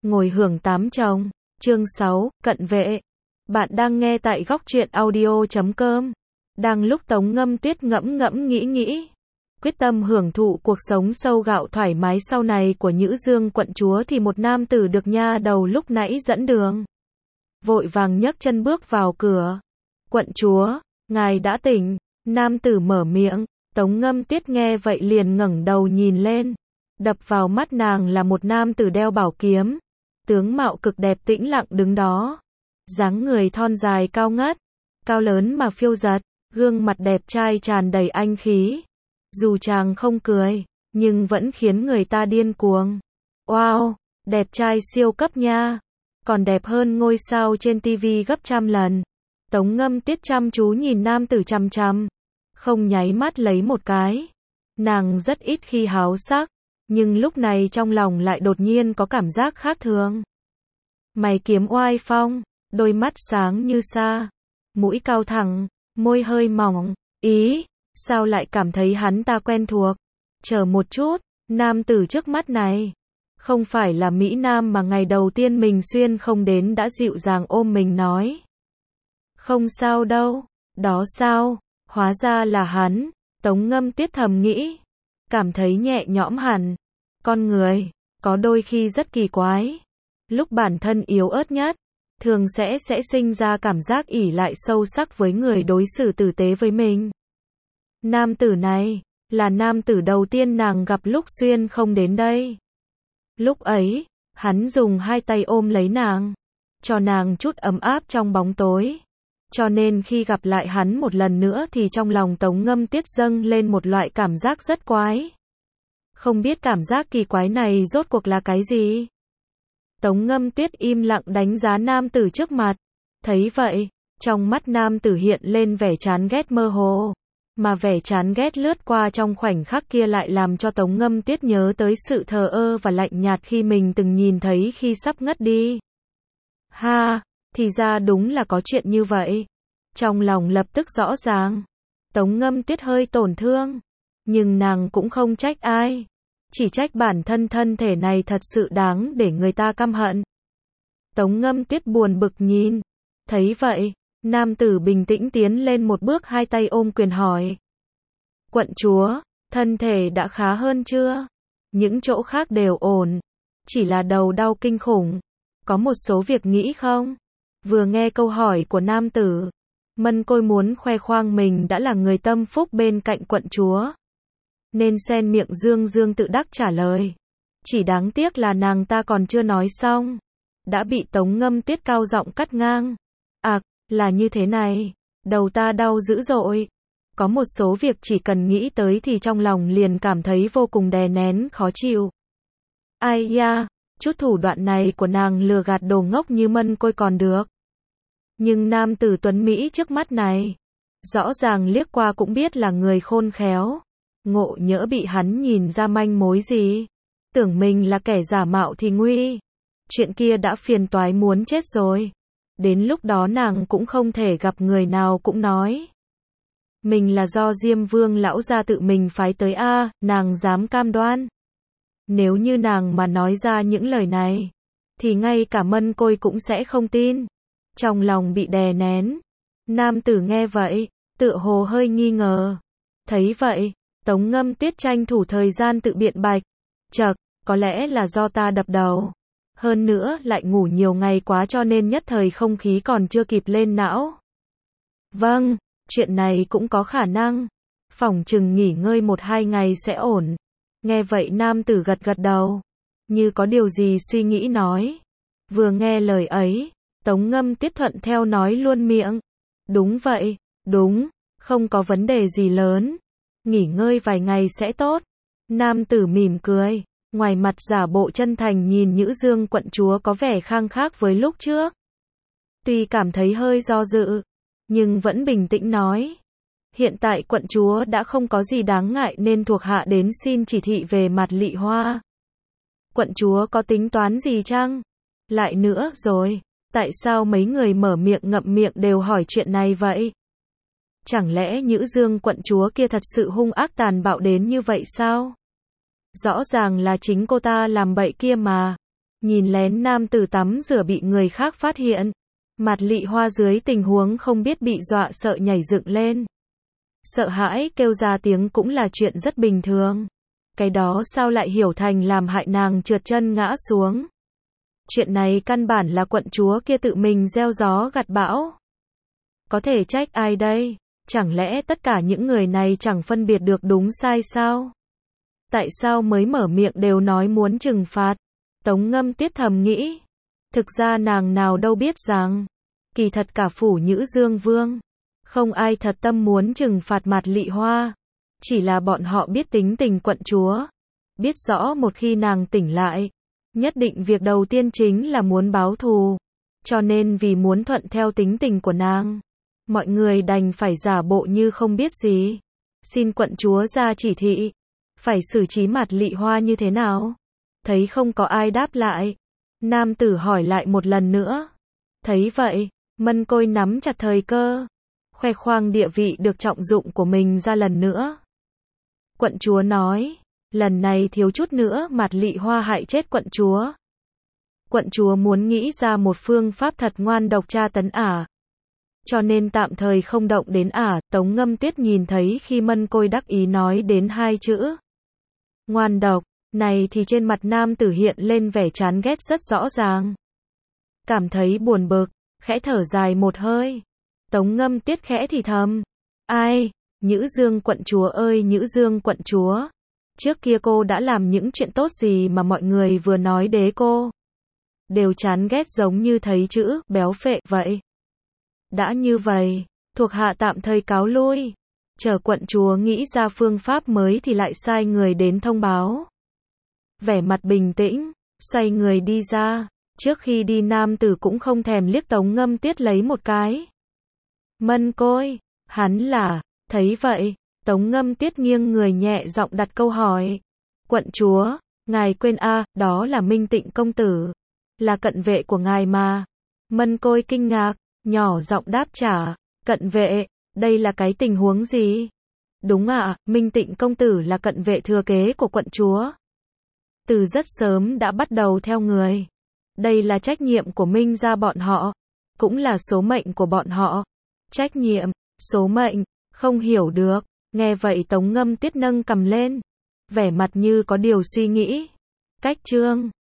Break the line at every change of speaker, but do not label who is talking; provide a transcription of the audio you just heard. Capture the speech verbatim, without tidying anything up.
ngồi hưởng tám chồng. Chương sáu, cận vệ. Bạn đang nghe tại góc truyện audio chấm com. Đang lúc Tống Ngâm Tuyết ngẫm ngẫm nghĩ nghĩ, quyết tâm hưởng thụ cuộc sống sâu gạo thoải mái sau này của Nhữ Dương quận chúa thì một nam tử được nha đầu lúc nãy dẫn đường. Vội vàng nhấc chân bước vào cửa. Quận chúa, ngài đã tỉnh. Nam tử mở miệng. Tống Ngâm Tuyết nghe vậy liền ngẩng đầu nhìn lên. Đập vào mắt nàng là một nam tử đeo bảo kiếm. Tướng mạo cực đẹp tĩnh lặng đứng đó. Dáng người thon dài cao ngất, cao lớn mà phiêu dật, gương mặt đẹp trai tràn đầy anh khí. Dù chàng không cười, nhưng vẫn khiến người ta điên cuồng. Wow, đẹp trai siêu cấp nha. Còn đẹp hơn ngôi sao trên tivi gấp trăm lần. Tống Ngâm Tuyết chăm chú nhìn nam tử chằm chằm, không nháy mắt lấy một cái. Nàng rất ít khi háo sắc, nhưng lúc này trong lòng lại đột nhiên có cảm giác khác thường. Mày kiếm oai phong, đôi mắt sáng như sa, mũi cao thẳng, môi hơi mỏng. Ý, sao lại cảm thấy hắn ta quen thuộc? Chờ một chút, nam tử trước mắt này không phải là Mỹ Nam mà ngày đầu tiên mình xuyên không đến đã dịu dàng ôm mình nói không sao đâu. Đó sao? Hóa ra là hắn. Tống Ngâm Tuyết thầm nghĩ, cảm thấy nhẹ nhõm hẳn. Con người có đôi khi rất kỳ quái. Lúc bản thân yếu ớt nhất, thường sẽ sẽ sinh ra cảm giác ỷ lại sâu sắc với người đối xử tử tế với mình. Nam tử này là nam tử đầu tiên nàng gặp lúc xuyên không đến đây. Lúc ấy, hắn dùng hai tay ôm lấy nàng, cho nàng chút ấm áp trong bóng tối. Cho nên khi gặp lại hắn một lần nữa thì trong lòng Tống Ngâm Tuyết dâng lên một loại cảm giác rất quái. Không biết cảm giác kỳ quái này rốt cuộc là cái gì? Tống Ngâm Tuyết im lặng đánh giá nam tử trước mặt. Thấy vậy, trong mắt nam tử hiện lên vẻ chán ghét mơ hồ. Mà vẻ chán ghét lướt qua trong khoảnh khắc kia lại làm cho Tống Ngâm Tuyết nhớ tới sự thờ ơ và lạnh nhạt khi mình từng nhìn thấy khi sắp ngất đi. Ha, thì ra đúng là có chuyện như vậy. Trong lòng lập tức rõ ràng. Tống Ngâm Tuyết hơi tổn thương. Nhưng nàng cũng không trách ai. Chỉ trách bản thân thân thể này thật sự đáng để người ta căm hận. Tống Ngâm Tuyết buồn bực nhìn. Thấy vậy, nam tử bình tĩnh tiến lên một bước hai tay ôm quyền hỏi. Quận chúa, thân thể đã khá hơn chưa? Những chỗ khác đều ổn. Chỉ là đầu đau kinh khủng. Có một số việc nghĩ không? Vừa nghe câu hỏi của nam tử, Mân Côi muốn khoe khoang mình đã là người tâm phúc bên cạnh quận chúa. Nên sen miệng dương dương tự đắc trả lời. Chỉ đáng tiếc là nàng ta còn chưa nói xong. Đã bị Tống Ngâm Tuyết cao giọng cắt ngang. À, là như thế này. Đầu ta đau dữ dội. Có một số việc chỉ cần nghĩ tới thì trong lòng liền cảm thấy vô cùng đè nén khó chịu. Ai da, chút thủ đoạn này của nàng lừa gạt đồ ngốc như Mân Côi còn được. Nhưng nam tử tuấn Mỹ trước mắt này, rõ ràng liếc qua cũng biết là người khôn khéo. Ngộ nhỡ bị hắn nhìn ra manh mối gì, tưởng mình là kẻ giả mạo thì nguy. Chuyện kia đã phiền toái muốn chết rồi. Đến lúc đó nàng cũng không thể gặp người nào cũng nói mình là do Diêm Vương lão gia tự mình phái tới a, nàng dám cam đoan. Nếu như nàng mà nói ra những lời này, thì ngay cả Mân Côi cũng sẽ không tin. Trong lòng bị đè nén. Nam tử nghe vậy, tựa hồ hơi nghi ngờ. Thấy vậy, Tống Ngâm Tuyết tranh thủ thời gian tự biện bạch. Chậc, có lẽ là do ta đập đầu. Hơn nữa lại ngủ nhiều ngày quá cho nên nhất thời không khí còn chưa kịp lên não. Vâng, chuyện này cũng có khả năng. Phỏng chừng nghỉ ngơi một hai ngày sẽ ổn. Nghe vậy nam tử gật gật đầu, như có điều gì suy nghĩ nói. Vừa nghe lời ấy, Tống Ngâm Tuyết thuận theo nói luôn miệng. Đúng vậy, đúng, không có vấn đề gì lớn. Nghỉ ngơi vài ngày sẽ tốt. Nam tử mỉm cười, ngoài mặt giả bộ chân thành nhìn Nhữ Dương quận chúa có vẻ khang khác với lúc trước. Tuy cảm thấy hơi do dự, nhưng vẫn bình tĩnh nói. Hiện tại quận chúa đã không có gì đáng ngại nên thuộc hạ đến xin chỉ thị về mặt Lị Hoa. Quận chúa có tính toán gì chăng? Lại nữa rồi, tại sao mấy người mở miệng ngậm miệng đều hỏi chuyện này vậy? Chẳng lẽ Nhữ Dương quận chúa kia thật sự hung ác tàn bạo đến như vậy sao? Rõ ràng là chính cô ta làm bậy kia mà. nhìn lén nam tử tắm rửa bị người khác phát hiện. Mạt Lị Hoa dưới tình huống không biết bị dọa sợ nhảy dựng lên. Sợ hãi kêu ra tiếng cũng là chuyện rất bình thường. Cái đó sao lại hiểu thành làm hại nàng trượt chân ngã xuống. Chuyện này căn bản là quận chúa kia tự mình gieo gió gặt bão. Có thể trách ai đây? Chẳng lẽ tất cả những người này chẳng phân biệt được đúng sai sao? Tại sao mới mở miệng đều nói muốn trừng phạt? Tống Ngâm Tuyết thầm nghĩ. Thực ra nàng nào đâu biết rằng, kỳ thật cả phủ Nhữ Dương Vương, không ai thật tâm muốn trừng phạt Mạt Lị Hoa. Chỉ là bọn họ biết tính tình quận chúa. Biết rõ một khi nàng tỉnh lại, nhất định việc đầu tiên chính là muốn báo thù. Cho nên vì muốn thuận theo tính tình của nàng, mọi người đành phải giả bộ như không biết gì. Xin quận chúa ra chỉ thị, phải xử trí Mạt Lị Hoa như thế nào? Thấy không có ai đáp lại, nam tử hỏi lại một lần nữa. Thấy vậy, Mân Côi nắm chặt thời cơ, khoe khoang địa vị được trọng dụng của mình ra lần nữa. Quận chúa nói, lần này thiếu chút nữa Mạt Lị Hoa hại chết quận chúa. Quận chúa muốn nghĩ ra một phương pháp thật ngoan độc tra tấn ả. Cho nên tạm thời không động đến ả. Tống Ngâm Tuyết nhìn thấy khi Mân Côi đắc ý nói đến hai chữ ngoan độc này thì trên mặt nam tử hiện lên vẻ chán ghét rất rõ ràng. Cảm thấy buồn bực, khẽ thở dài một hơi. Tống Ngâm Tuyết khẽ thì thầm, ai, Nhữ Dương quận chúa ơi Nhữ Dương quận chúa, trước kia cô đã làm những chuyện tốt gì mà mọi người vừa nói đế cô đều chán ghét giống như thấy chữ béo phệ vậy. Đã như vậy, thuộc hạ tạm thời cáo lui, chờ quận chúa nghĩ ra phương pháp mới thì lại sai người đến thông báo. Vẻ mặt bình tĩnh, xoay người đi ra. Trước khi đi nam tử cũng không thèm liếc Tống Ngâm Tuyết lấy một cái. Mân Côi, hắn là, thấy vậy, Tống Ngâm Tuyết nghiêng người nhẹ giọng đặt câu hỏi. Quận chúa, ngài quên a, à, đó là Minh Tịnh công tử, là cận vệ của ngài mà. Mân Côi kinh ngạc, nhỏ giọng đáp trả, cận vệ, đây là cái tình huống gì? Đúng ạ, à, Minh Tịnh công tử là cận vệ thừa kế của quận chúa. Từ rất sớm đã bắt đầu theo người. Đây là trách nhiệm của Minh gia bọn họ, cũng là số mệnh của bọn họ. Trách nhiệm, số mệnh, không hiểu được. Nghe vậy Tống Ngâm Tuyết nâng cằm lên, vẻ mặt như có điều suy nghĩ. Cách chương